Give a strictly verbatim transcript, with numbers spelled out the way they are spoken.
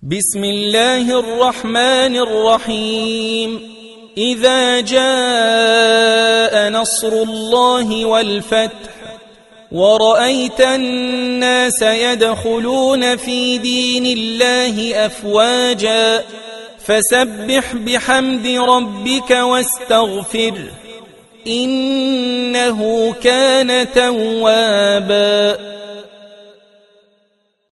بسم الله الرحمن الرحيم إذا جاء نصر الله والفتح ورأيت الناس يدخلون في دين الله أفواجا فسبح بحمد ربك واستغفره إنه كان توابا.